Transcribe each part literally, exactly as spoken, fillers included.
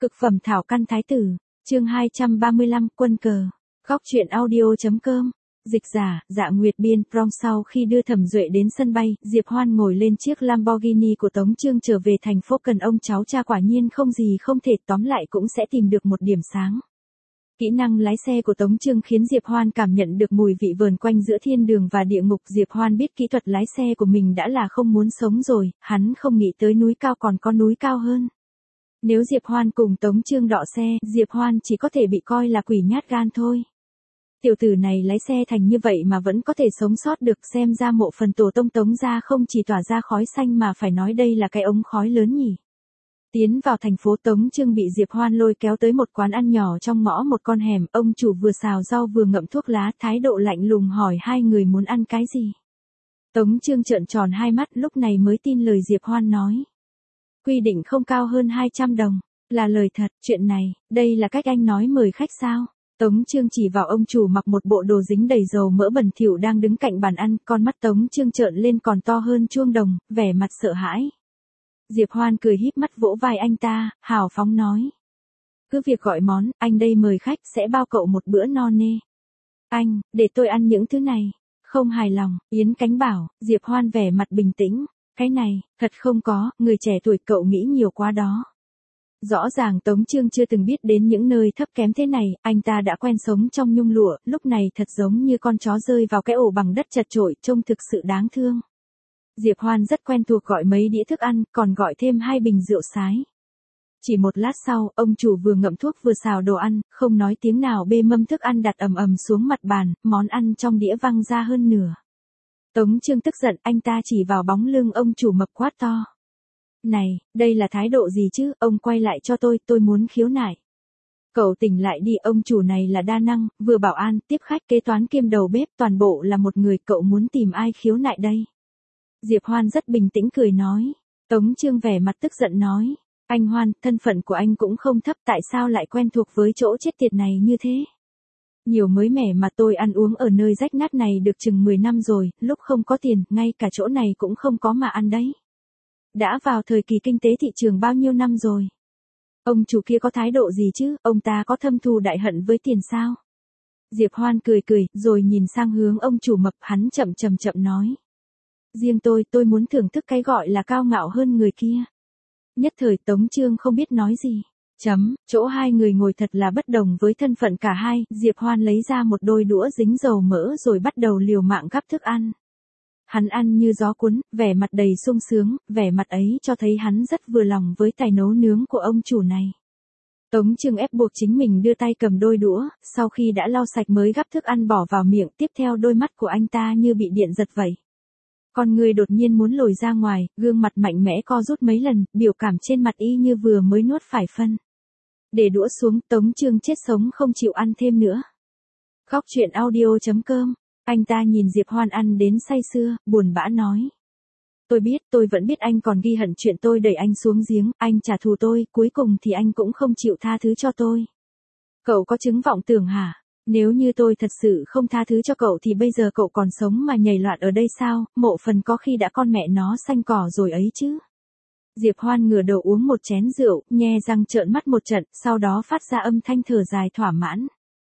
Cực phẩm thảo căn thái tử, chương hai trăm ba mươi lăm, quân cờ. Góc truyện audio.com. Dịch giả, Dạ Nguyệt biên prong. Sau khi đưa Thẩm Duệ đến sân bay, Diệp Hoan ngồi lên chiếc Lamborghini của Tống Chương trở về thành phố cần ông cháu cha quả nhiên không gì không thể, tóm lại cũng sẽ tìm được một điểm sáng. Kỹ năng lái xe của Tống Chương khiến Diệp Hoan cảm nhận được mùi vị vờn quanh giữa thiên đường và địa ngục. Diệp Hoan biết kỹ thuật lái xe của mình đã là không muốn sống rồi, hắn không nghĩ tới núi cao còn có núi cao hơn. Nếu Diệp Hoan cùng Tống Chương đọ xe, Diệp Hoan chỉ có thể bị coi là quỷ nhát gan thôi. Tiểu tử này lái xe thành như vậy mà vẫn có thể sống sót được, xem ra mộ phần tổ tông Tống gia không chỉ tỏa ra khói xanh mà phải nói đây là cái ống khói lớn nhỉ. Tiến vào thành phố, Tống Chương bị Diệp Hoan lôi kéo tới một quán ăn nhỏ trong ngõ một con hẻm, ông chủ vừa xào rau vừa ngậm thuốc lá, thái độ lạnh lùng hỏi hai người muốn ăn cái gì. Tống Chương trợn tròn hai mắt, lúc này mới tin lời Diệp Hoan nói. Quy định không cao hơn hai trăm đồng, là lời thật. Chuyện này, đây là cách anh nói mời khách sao? Tống Chương chỉ vào ông chủ mặc một bộ đồ dính đầy dầu mỡ bẩn thỉu đang đứng cạnh bàn ăn, con mắt Tống Chương trợn lên còn to hơn chuông đồng, vẻ mặt sợ hãi. Diệp Hoan cười híp mắt vỗ vai anh ta, hào phóng nói. Cứ việc gọi món, anh đây mời khách sẽ bao cậu một bữa no nê. Anh, để tôi ăn những thứ này. Không hài lòng, Yến Cánh bảo. Diệp Hoan vẻ mặt bình tĩnh. Cái này, thật không có, người trẻ tuổi cậu nghĩ nhiều quá đó. Rõ ràng Tống Chương chưa từng biết đến những nơi thấp kém thế này, anh ta đã quen sống trong nhung lụa, lúc này thật giống như con chó rơi vào cái ổ bằng đất chật chội, trông thực sự đáng thương. Diệp Hoan rất quen thuộc gọi mấy đĩa thức ăn, còn gọi thêm hai bình rượu sái. Chỉ một lát sau, ông chủ vừa ngậm thuốc vừa xào đồ ăn, không nói tiếng nào bê mâm thức ăn đặt ầm ầm xuống mặt bàn, món ăn trong đĩa văng ra hơn nửa. Tống Chương tức giận, anh ta chỉ vào bóng lưng ông chủ mập quát to. Này, đây là thái độ gì chứ, ông quay lại cho tôi, tôi muốn khiếu nại. Cậu tỉnh lại đi, ông chủ này là đa năng, vừa bảo an, tiếp khách, kế toán kiêm đầu bếp, toàn bộ là một người, cậu muốn tìm ai khiếu nại đây? Diệp Hoan rất bình tĩnh cười nói. Tống Chương vẻ mặt tức giận nói. Anh Hoan, thân phận của anh cũng không thấp, tại sao lại quen thuộc với chỗ chết tiệt này như thế? Nhiều mới mẻ mà tôi ăn uống ở nơi rách nát này được chừng mười năm rồi, lúc không có tiền, ngay cả chỗ này cũng không có mà ăn đấy. Đã vào thời kỳ kinh tế thị trường bao nhiêu năm rồi? Ông chủ kia có thái độ gì chứ, ông ta có thâm thù đại hận với tiền sao? Diệp Hoan cười cười, rồi nhìn sang hướng ông chủ mập, hắn chậm chậm chậm nói. Riêng tôi, tôi muốn thưởng thức cái gọi là cao ngạo hơn người kia. Nhất thời Tống Chương không biết nói gì. Chấm, chỗ hai người ngồi thật là bất đồng với thân phận cả hai, Diệp Hoan lấy ra một đôi đũa dính dầu mỡ rồi bắt đầu liều mạng gắp thức ăn. Hắn ăn như gió cuốn, vẻ mặt đầy sung sướng, vẻ mặt ấy cho thấy hắn rất vừa lòng với tài nấu nướng của ông chủ này. Tống Chương ép buộc chính mình đưa tay cầm đôi đũa, sau khi đã lau sạch mới gắp thức ăn bỏ vào miệng, tiếp theo đôi mắt của anh ta như bị điện giật vậy. Con người đột nhiên muốn lồi ra ngoài, gương mặt mạnh mẽ co rút mấy lần, biểu cảm trên mặt y như vừa mới nuốt phải phân. Để đũa xuống, Tống Chương chết sống không chịu ăn thêm nữa. Góc truyện audio.com. Anh ta nhìn Diệp Hoan ăn đến say sưa, buồn bã nói. Tôi biết, tôi vẫn biết anh còn ghi hận chuyện tôi đẩy anh xuống giếng, anh trả thù tôi, cuối cùng thì anh cũng không chịu tha thứ cho tôi. Cậu có chứng vọng tưởng hả? Nếu như tôi thật sự không tha thứ cho cậu thì bây giờ cậu còn sống mà nhảy loạn ở đây sao, mộ phần có khi đã con mẹ nó xanh cỏ rồi ấy chứ. Diệp Hoan ngửa đầu uống một chén rượu, nhe răng trợn mắt một trận, sau đó phát ra âm thanh thở dài thỏa mãn.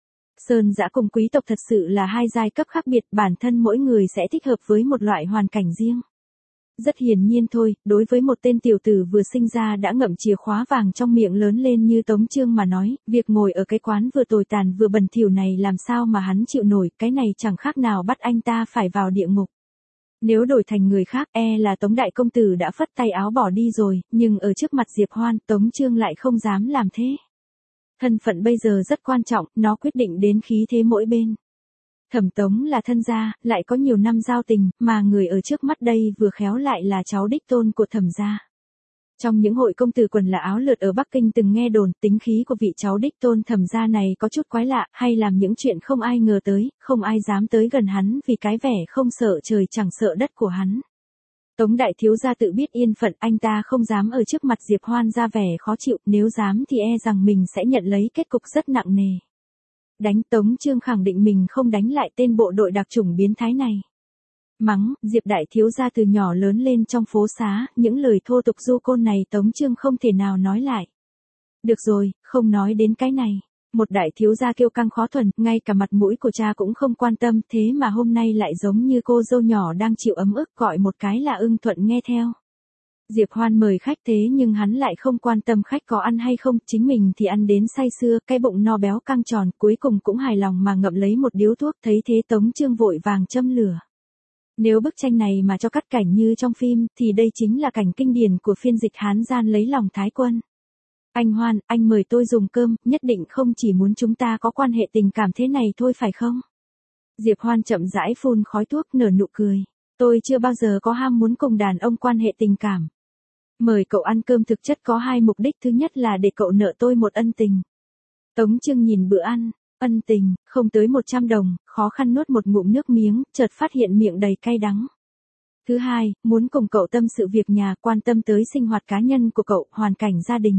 Sơn dã cùng quý tộc thật sự là hai giai cấp khác biệt, bản thân mỗi người sẽ thích hợp với một loại hoàn cảnh riêng. Rất hiển nhiên thôi, đối với một tên tiểu tử vừa sinh ra đã ngậm chìa khóa vàng trong miệng lớn lên như Tống Chương mà nói, việc ngồi ở cái quán vừa tồi tàn vừa bẩn thỉu này làm sao mà hắn chịu nổi, cái này chẳng khác nào bắt anh ta phải vào địa ngục. Nếu đổi thành người khác, e là Tống đại công tử đã phất tay áo bỏ đi rồi, nhưng ở trước mặt Diệp Hoan, Tống Chương lại không dám làm thế. Thân phận bây giờ rất quan trọng, nó quyết định đến khí thế mỗi bên. Thẩm Tống là thân gia, lại có nhiều năm giao tình, mà người ở trước mắt đây vừa khéo lại là cháu đích tôn của Thẩm gia. Trong những hội công tử quần là áo lượt ở Bắc Kinh từng nghe đồn, tính khí của vị cháu đích tôn Thẩm gia này có chút quái lạ, hay làm những chuyện không ai ngờ tới, không ai dám tới gần hắn vì cái vẻ không sợ trời chẳng sợ đất của hắn. Tống đại thiếu gia tự biết yên phận, anh ta không dám ở trước mặt Diệp Hoan ra vẻ khó chịu, nếu dám thì e rằng mình sẽ nhận lấy kết cục rất nặng nề. Đánh, Tống Chương khẳng định mình không đánh lại tên bộ đội đặc chủng biến thái này. Mắng, Diệp đại thiếu gia từ nhỏ lớn lên trong phố xá, những lời thô tục du côn này Tống Chương không thể nào nói lại. Được rồi, không nói đến cái này. Một đại thiếu gia kiêu căng khó thuần, ngay cả mặt mũi của cha cũng không quan tâm, thế mà hôm nay lại giống như cô dâu nhỏ đang chịu ấm ức, gọi một cái là ưng thuận nghe theo. Diệp Hoan mời khách thế nhưng hắn lại không quan tâm khách có ăn hay không, chính mình thì ăn đến say sưa, cái bụng no béo căng tròn, cuối cùng cũng hài lòng mà ngậm lấy một điếu thuốc, thấy thế Tống Chương vội vàng châm lửa. Nếu bức tranh này mà cho cắt cảnh như trong phim, thì đây chính là cảnh kinh điển của phiên dịch Hán gian lấy lòng Thái quân. Anh Hoan, anh mời tôi dùng cơm, nhất định không chỉ muốn chúng ta có quan hệ tình cảm thế này thôi phải không? Diệp Hoan chậm rãi phun khói thuốc nở nụ cười. Tôi chưa bao giờ có ham muốn cùng đàn ông quan hệ tình cảm. Mời cậu ăn cơm thực chất có hai mục đích, thứ nhất là để cậu nợ tôi một ân tình. Tống Chương nhìn bữa ăn, ân tình, không tới một trăm đồng, khó khăn nuốt một ngụm nước miếng, chợt phát hiện miệng đầy cay đắng. Thứ hai, muốn cùng cậu tâm sự việc nhà, quan tâm tới sinh hoạt cá nhân của cậu, hoàn cảnh gia đình.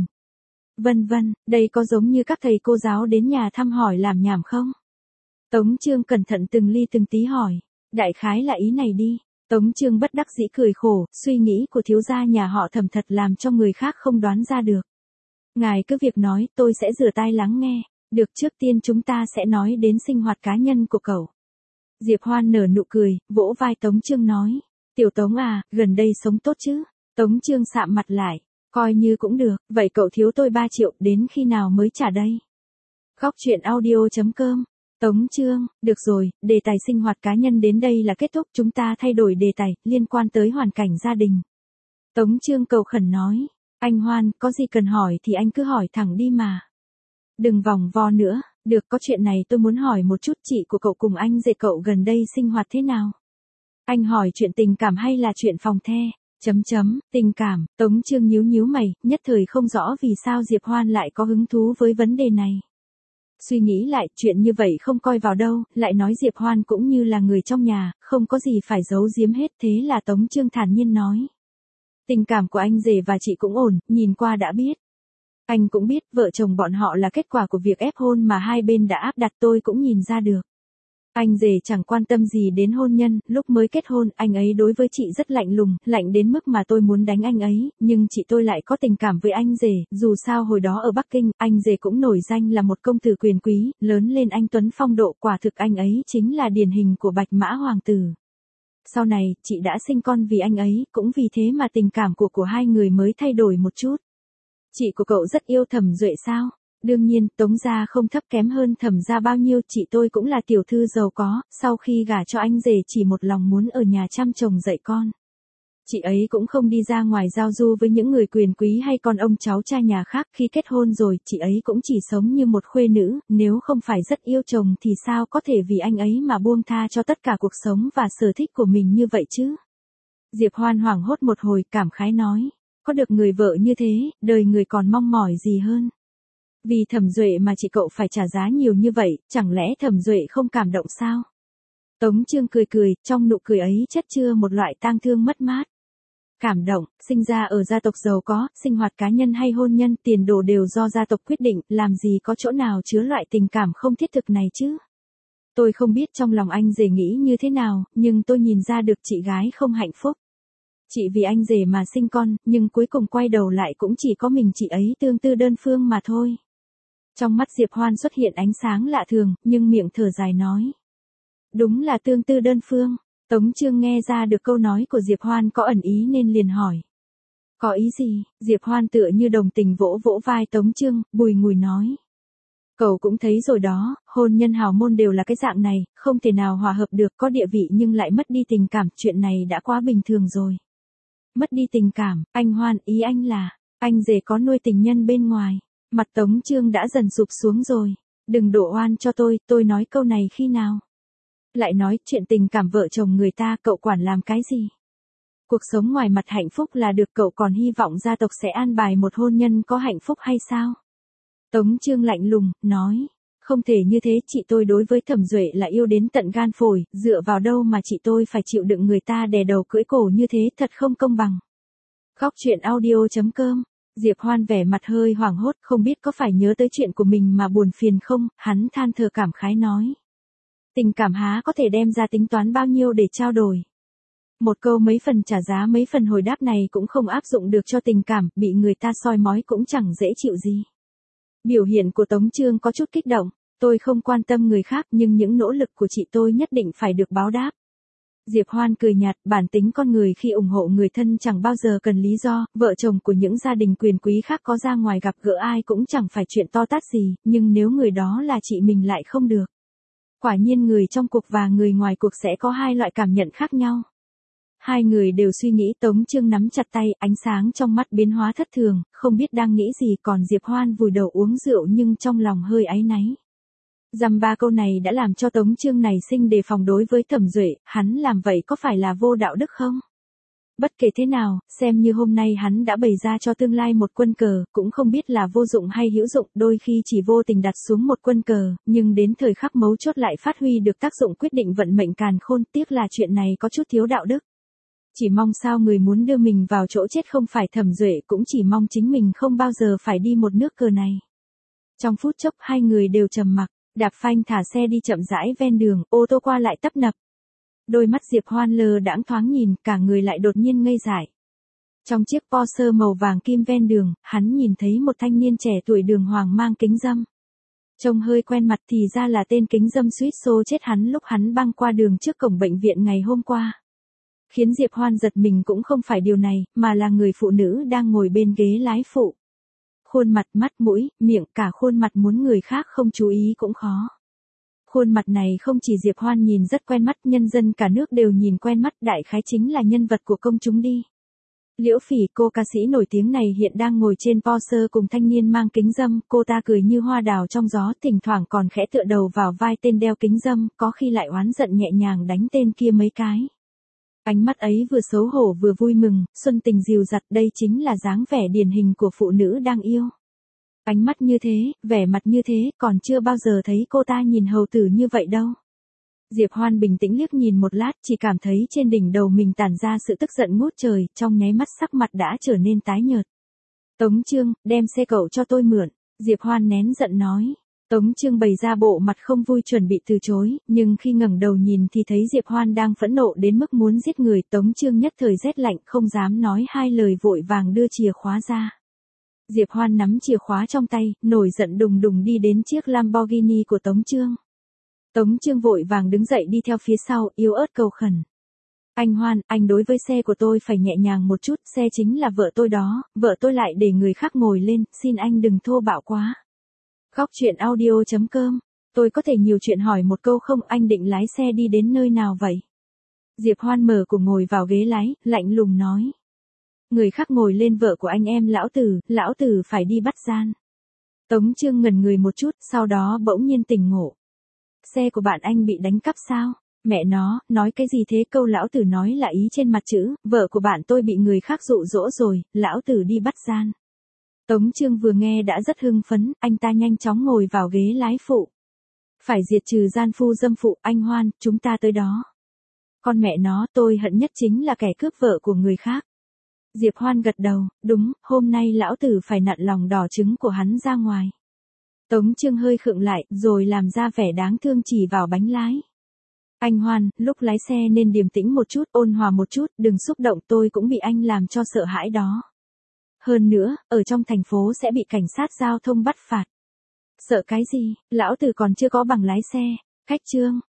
Vân vân, đây có giống như các thầy cô giáo đến nhà thăm hỏi làm nhảm không? Tống Chương cẩn thận từng ly từng tí hỏi, đại khái là ý này đi. Tống Chương bất đắc dĩ cười khổ, suy nghĩ của thiếu gia nhà họ Thẩm thật làm cho người khác không đoán ra được. Ngài cứ việc nói, tôi sẽ rửa tai lắng nghe. Được, trước tiên chúng ta sẽ nói đến sinh hoạt cá nhân của cậu. Diệp Hoan nở nụ cười, vỗ vai Tống Chương nói, tiểu Tống à, gần đây sống tốt chứ? Tống Chương sạm mặt lại, coi như cũng được, vậy cậu thiếu tôi ba triệu, đến khi nào mới trả đây? Góc truyện audio chấm com. Tống Chương, được rồi, đề tài sinh hoạt cá nhân đến đây là kết thúc, chúng ta thay đổi đề tài, liên quan tới hoàn cảnh gia đình. Tống Chương cầu khẩn nói, anh Hoan, có gì cần hỏi thì anh cứ hỏi thẳng đi mà. Đừng vòng vo nữa, được, có chuyện này tôi muốn hỏi một chút, chị của cậu cùng anh rể cậu gần đây sinh hoạt thế nào? Anh hỏi chuyện tình cảm hay là chuyện phòng the? Chấm chấm, tình cảm, Tống Chương nhíu nhíu mày, nhất thời không rõ vì sao Diệp Hoan lại có hứng thú với vấn đề này. Suy nghĩ lại, chuyện như vậy không coi vào đâu, lại nói Diệp Hoan cũng như là người trong nhà, không có gì phải giấu giếm hết, thế là Tống Chương thản nhiên nói. Tình cảm của anh rể và chị cũng ổn, nhìn qua đã biết. Anh cũng biết, vợ chồng bọn họ là kết quả của việc ép hôn mà hai bên đã áp đặt, tôi cũng nhìn ra được. Anh rể chẳng quan tâm gì đến hôn nhân, lúc mới kết hôn, anh ấy đối với chị rất lạnh lùng, lạnh đến mức mà tôi muốn đánh anh ấy, nhưng chị tôi lại có tình cảm với anh rể, dù sao hồi đó ở Bắc Kinh, anh rể cũng nổi danh là một công tử quyền quý, lớn lên anh tuấn phong độ, quả thực anh ấy chính là điển hình của Bạch Mã Hoàng tử. Sau này, chị đã sinh con vì anh ấy, cũng vì thế mà tình cảm của của hai người mới thay đổi một chút. Chị của cậu rất yêu Thẩm Duệ sao? Đương nhiên, Tống gia không thấp kém hơn Thẩm gia bao nhiêu, chị tôi cũng là tiểu thư giàu có, sau khi gả cho anh rể chỉ một lòng muốn ở nhà chăm chồng dạy con. Chị ấy cũng không đi ra ngoài giao du với những người quyền quý hay con ông cháu cha nhà khác, khi kết hôn rồi, chị ấy cũng chỉ sống như một khuê nữ, nếu không phải rất yêu chồng thì sao có thể vì anh ấy mà buông tha cho tất cả cuộc sống và sở thích của mình như vậy chứ? Diệp Hoan hoảng hốt một hồi, cảm khái nói, có được người vợ như thế, đời người còn mong mỏi gì hơn. Vì Thẩm Duệ mà chị cậu phải trả giá nhiều như vậy, chẳng lẽ Thẩm Duệ không cảm động sao? Tống Chương cười cười, trong nụ cười ấy chất chứa một loại tang thương mất mát. Cảm động, sinh ra ở gia tộc giàu có, sinh hoạt cá nhân hay hôn nhân, tiền đồ đều do gia tộc quyết định, làm gì có chỗ nào chứa loại tình cảm không thiết thực này chứ? Tôi không biết trong lòng anh rể nghĩ như thế nào, nhưng tôi nhìn ra được chị gái không hạnh phúc. Chị vì anh rể mà sinh con, nhưng cuối cùng quay đầu lại cũng chỉ có mình chị ấy tương tư đơn phương mà thôi. Trong mắt Diệp Hoan xuất hiện ánh sáng lạ thường, nhưng miệng thở dài nói. Đúng là tương tư đơn phương. Tống Chương nghe ra được câu nói của Diệp Hoan có ẩn ý nên liền hỏi. Có ý gì? Diệp Hoan tựa như đồng tình vỗ vỗ vai Tống Chương, bùi ngùi nói. Cậu cũng thấy rồi đó, hôn nhân hào môn đều là cái dạng này, không thể nào hòa hợp được, có địa vị nhưng lại mất đi tình cảm, chuyện này đã quá bình thường rồi. Mất đi tình cảm, anh Hoan, ý anh là, anh rể có nuôi tình nhân bên ngoài. Mặt Tống Chương đã dần sụp xuống rồi. Đừng đổ oan cho tôi, tôi nói câu này khi nào? Lại nói, chuyện tình cảm vợ chồng người ta cậu quản làm cái gì? Cuộc sống ngoài mặt hạnh phúc là được, cậu còn hy vọng gia tộc sẽ an bài một hôn nhân có hạnh phúc hay sao? Tống Chương lạnh lùng, nói. Không thể như thế, chị tôi đối với Thẩm Duệ là yêu đến tận gan phổi, dựa vào đâu mà chị tôi phải chịu đựng người ta đè đầu cưỡi cổ như thế, thật không công bằng. Góc truyện audio chấm com. Diệp Hoan vẻ mặt hơi hoảng hốt, không biết có phải nhớ tới chuyện của mình mà buồn phiền không, hắn than thở cảm khái nói. Tình cảm há có thể đem ra tính toán bao nhiêu để trao đổi. Một câu mấy phần trả giá mấy phần hồi đáp này cũng không áp dụng được cho tình cảm, bị người ta soi mói cũng chẳng dễ chịu gì. Biểu hiện của Tống Chương có chút kích động. Tôi không quan tâm người khác nhưng những nỗ lực của chị tôi nhất định phải được báo đáp. Diệp Hoan cười nhạt, bản tính con người khi ủng hộ người thân chẳng bao giờ cần lý do, vợ chồng của những gia đình quyền quý khác có ra ngoài gặp gỡ ai cũng chẳng phải chuyện to tát gì, nhưng nếu người đó là chị mình lại không được. Quả nhiên người trong cuộc và người ngoài cuộc sẽ có hai loại cảm nhận khác nhau. Hai người đều suy nghĩ. Tống Chương nắm chặt tay, ánh sáng trong mắt biến hóa thất thường, không biết đang nghĩ gì, còn Diệp Hoan vùi đầu uống rượu nhưng trong lòng hơi áy náy. Dăm ba câu này đã làm cho Tống Chương này sinh đề phòng đối với Thẩm Duệ, hắn làm vậy có phải là vô đạo đức không? Bất kể thế nào, xem như hôm nay hắn đã bày ra cho tương lai một quân cờ, cũng không biết là vô dụng hay hữu dụng, đôi khi chỉ vô tình đặt xuống một quân cờ, nhưng đến thời khắc mấu chốt lại phát huy được tác dụng quyết định vận mệnh càn khôn, tiếc là chuyện này có chút thiếu đạo đức. Chỉ mong sao người muốn đưa mình vào chỗ chết không phải Thẩm Duệ, cũng chỉ mong chính mình không bao giờ phải đi một nước cờ này. Trong phút chốc hai người đều trầm mặc, đạp phanh thả xe đi chậm rãi ven đường, ô tô qua lại tấp nập. Đôi mắt Diệp Hoan lờ đãng thoáng nhìn, cả người lại đột nhiên ngây dại. Trong chiếc Porsche màu vàng kim ven đường, hắn nhìn thấy một thanh niên trẻ tuổi đường hoàng mang kính râm. Trông hơi quen mặt thì ra là tên kính râm suýt xô chết hắn lúc hắn băng qua đường trước cổng bệnh viện ngày hôm qua. Khiến Diệp Hoan giật mình cũng không phải điều này, mà là người phụ nữ đang ngồi bên ghế lái phụ. Khuôn mặt, mắt, mũi, miệng, cả khuôn mặt muốn người khác không chú ý cũng khó. Khuôn mặt này không chỉ Diệp Hoan nhìn rất quen mắt, nhân dân cả nước đều nhìn quen mắt, đại khái chính là nhân vật của công chúng đi. Liễu Phỉ, cô ca sĩ nổi tiếng này hiện đang ngồi trên Porsche cùng thanh niên mang kính râm, cô ta cười như hoa đào trong gió, thỉnh thoảng còn khẽ tựa đầu vào vai tên đeo kính râm, có khi lại oán giận nhẹ nhàng đánh tên kia mấy cái. Ánh mắt ấy vừa xấu hổ vừa vui mừng, xuân tình dịu dặt, đây chính là dáng vẻ điển hình của phụ nữ đang yêu. Ánh mắt như thế, vẻ mặt như thế, còn chưa bao giờ thấy cô ta nhìn hầu tử như vậy đâu. Diệp Hoan bình tĩnh liếc nhìn một lát, chỉ cảm thấy trên đỉnh đầu mình tản ra sự tức giận ngút trời, trong nháy mắt sắc mặt đã trở nên tái nhợt. Tống Chương, đem xe cậu cho tôi mượn, Diệp Hoan nén giận nói. Tống Chương bày ra bộ mặt không vui chuẩn bị từ chối, nhưng khi ngẩng đầu nhìn thì thấy Diệp Hoan đang phẫn nộ đến mức muốn giết người. Tống Chương nhất thời rét lạnh, không dám nói hai lời, vội vàng đưa chìa khóa ra. Diệp Hoan nắm chìa khóa trong tay, nổi giận đùng đùng đi đến chiếc Lamborghini của Tống Chương. Tống Chương vội vàng đứng dậy đi theo phía sau, yếu ớt cầu khẩn. Anh Hoan, anh đối với xe của tôi phải nhẹ nhàng một chút, xe chính là vợ tôi đó, vợ tôi lại để người khác ngồi lên, xin anh đừng thô bạo quá. Góc truyện audio chấm com, tôi có thể nhiều chuyện hỏi một câu không, anh định lái xe đi đến nơi nào vậy? Diệp Hoan mở cửa ngồi vào ghế lái, lạnh lùng nói. Người khác ngồi lên vợ của anh em lão tử, lão tử phải đi bắt gian. Tống Chương ngẩn người một chút, sau đó bỗng nhiên tỉnh ngộ. Xe của bạn anh bị đánh cắp sao? Mẹ nó, nói cái gì thế? Câu lão tử nói là ý trên mặt chữ, vợ của bạn tôi bị người khác dụ dỗ rồi, lão tử đi bắt gian. Tống Chương vừa nghe đã rất hưng phấn, anh ta nhanh chóng ngồi vào ghế lái phụ. Phải diệt trừ gian phu dâm phụ, anh Hoan, chúng ta tới đó. Con mẹ nó, tôi hận nhất chính là kẻ cướp vợ của người khác. Diệp Hoan gật đầu, đúng, hôm nay lão tử phải nặn lòng đỏ trứng của hắn ra ngoài. Tống Chương hơi khựng lại, rồi làm ra vẻ đáng thương chỉ vào bánh lái. Anh Hoan, lúc lái xe nên điềm tĩnh một chút, ôn hòa một chút, đừng xúc động, tôi cũng bị anh làm cho sợ hãi đó. Hơn nữa, ở trong thành phố sẽ bị cảnh sát giao thông bắt phạt. Sợ cái gì, lão tử còn chưa có bằng lái xe. Khách Trương,